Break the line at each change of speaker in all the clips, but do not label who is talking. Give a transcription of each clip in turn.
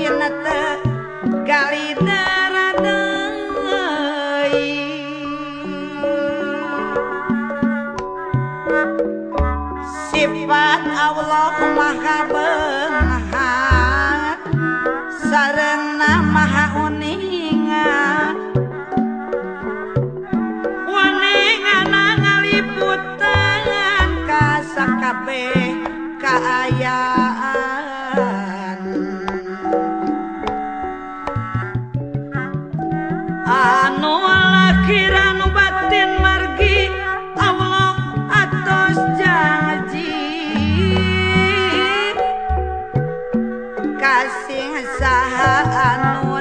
batin teu gali deui sifat Allah maha beunghar sarengna maha uningan wanengana ngaliputan ka sakabeh kaayaan anu lahir anu batin margi Allah atos janji kasih saha anu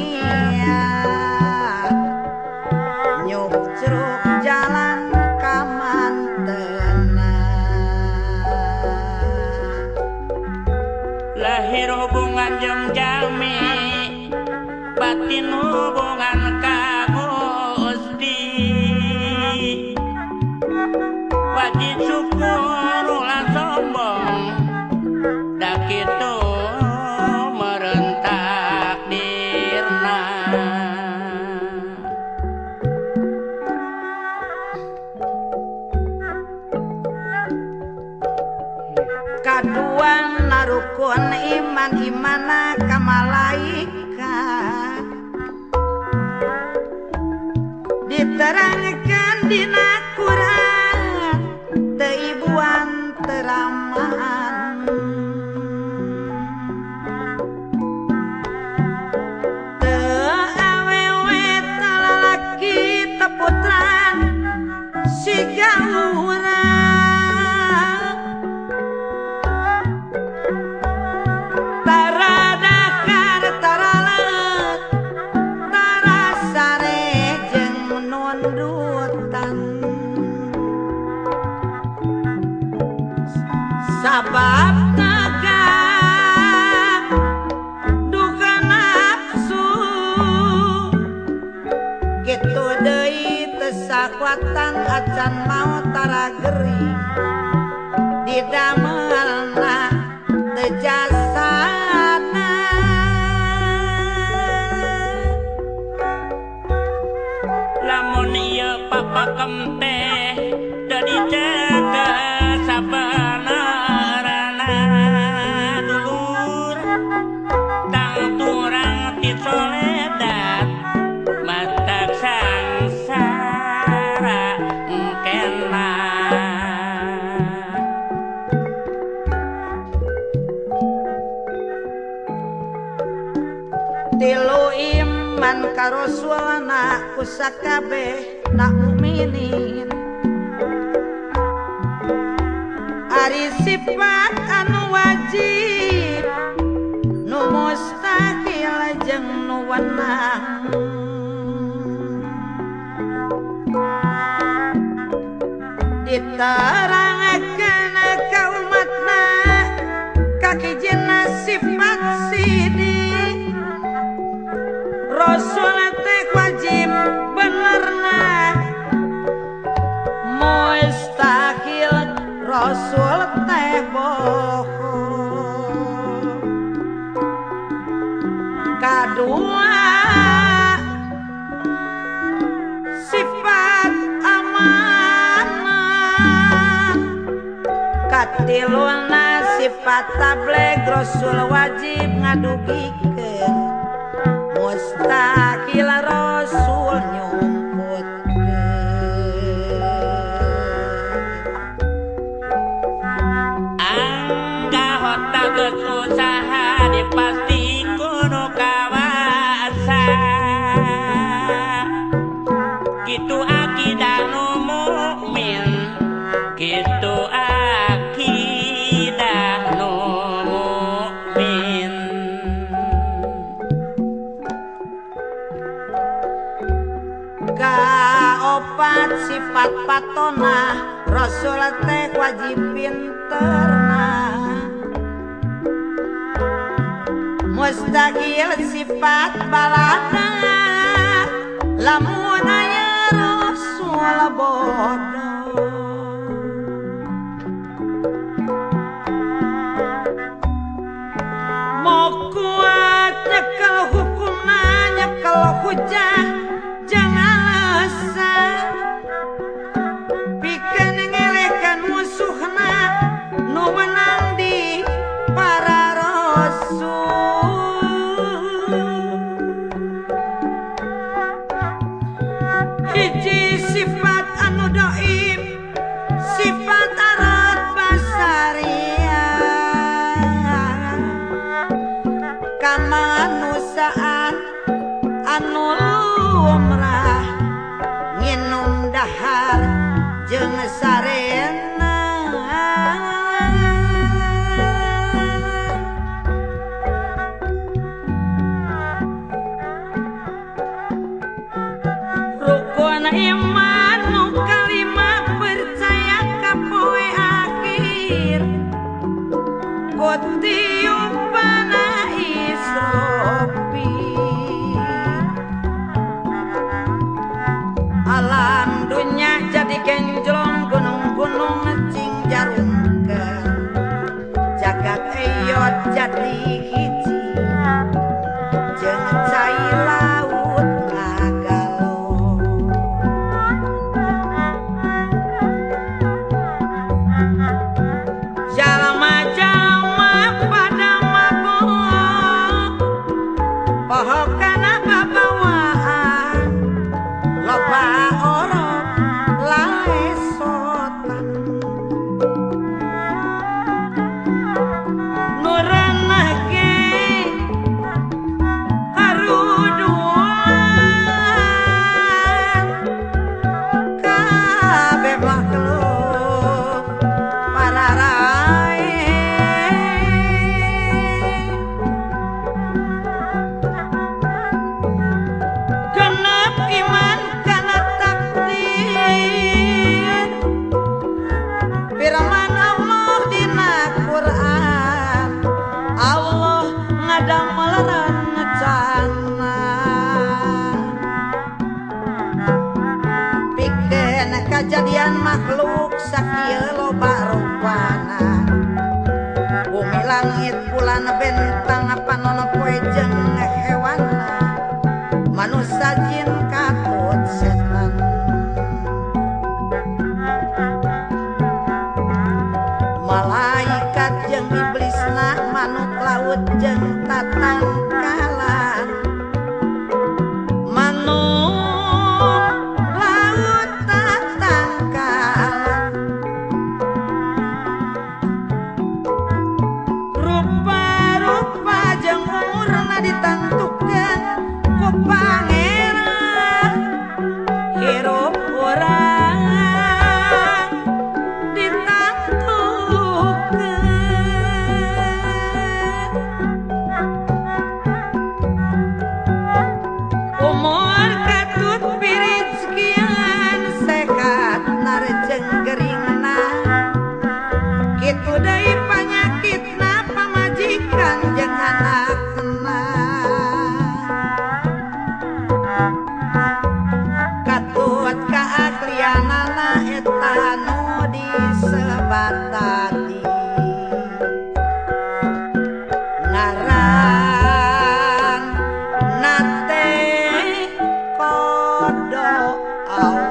niat nyukruk jalan kamantena
lahir hubungan jeung jami batin hubungan ka Gusti wajib syukur ulah sombong da kitu meureun takdirna
kaduan narukun iman imana ka malaikat diterangkan dina Quran teu ibuan teramaan teu awewe talalaki teputran siga urang taradakar taralet tarasare jeung nundutan sabab tegak duka nafsu kitu deui teu sakuatan acan maot tara gering didamelna teu jasadna
lamun ieu papakem teh teu dijaga sabenerna dulur tang turang ti soledad matak sangsara engkena
tilu iman ka rasulna ku sakabeh na mukminin ari sifat anu wajib nu mustahil jeung nu wenang diterangkeun ka umatna kakijina sifat sidik Rasul teh wajib benerna mustahil Rasul teh bohong kadua sifat amanah katiluna sifat tabligh Rasul wajib ngadugikeun mustahil Rasul nyumputkeun
angga hota geus usaha dipasti kudu kawasa kitu akidah nu mukmin kitu akidah nu mukmin
kaopat sifat patona Rasul teh wajib pinterna mustahil sifat balada lamun aya Rasul bodoh mau kuat kujah jangan alasan pikeun ngelekan musuhna nu menang di para rasul hiji sifat anu dhaif sifat arat basaria kamanusaan anu lumrah nginum dahar jeung sarena rukun iman nu kalima percaya ka poe akhir kutiupana isropi alam dunya jadi genjlong gunung-gunung cing jarungkeun jagat eyot jadi hiji jeung cai laut ngagalo jalma-jalma pada mabok poho kana babawaan loba orok lalesotan nuranah ge karuduan kabeh makhluk pararae genep iman kana takdir firman Allah dina Quran Allah ngadamel rencana pikeun kajadian makhluk sakieu loba rupana bumi langit bulan bentang panon poe jeung hewanna manusia jin katut setan malaikat jeung iblisna manuk laut jeung tatangkalan manuk laut tatangkalan rupa-rupa jeung umurna ditentukeun ku pangeran hirup urang ditentukeun umur katut pirit sekian sehat narejeng geringna kitu deui panyakitna pamajikan jeung anakna katut kaahlianana eta nu disebat tadi ngaran nate kodo Allah